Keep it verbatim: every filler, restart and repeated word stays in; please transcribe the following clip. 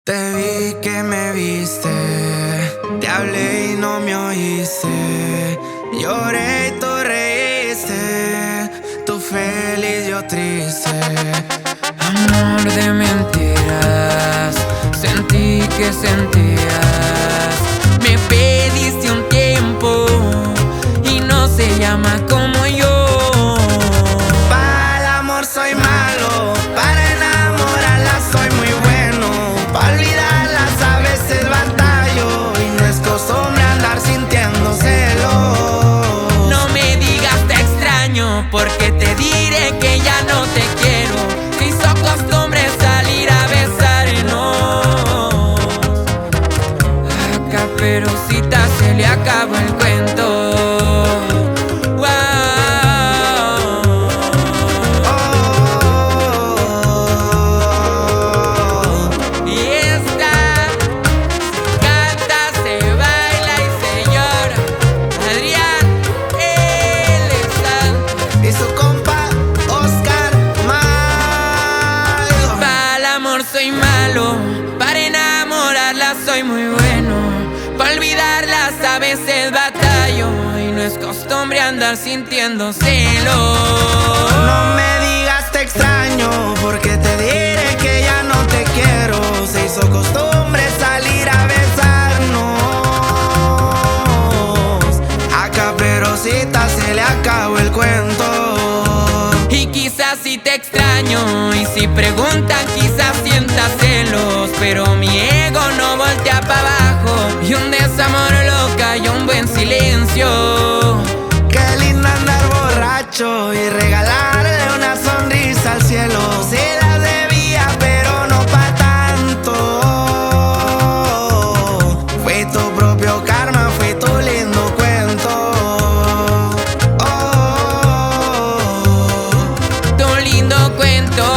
Te vi que me viste, te hablé y no me oíste. Lloré y tú reíste, tú feliz, yo triste. Amor de mentiras, sentí que sentías. Me pediste un tiempo y no se llama como yo. Para el amor soy malo, para enamorarla soy muy bueno. Para olvidarlas a veces batallo y no es costumbre andar sintiendo celos. No me digas te extraño, porque te diré que ya no te quiero. Se hizo costumbre salir a besarnos. A Caperucita se le acabó el cuento. Soy malo, para enamorarla soy muy bueno. Para olvidarlas a veces batallo y no es costumbre andar sintiendo celos. No me digas te extraño, porque te diré que ya no te quiero. Se hizo costumbre salir a besarnos. A Caperucita se le acabó el cuento. Y quizás si te extraño, y si preguntan quizás sienta celos, pero mi ego no voltea para abajo y un desamor lo cayó un buen silencio. Qué lindo andar borracho y regalarle una sonrisa al cielo. Sí la debía, pero no pa' tanto. Fue tu propio karma, fue tu lindo cuento. Tu lindo cuento.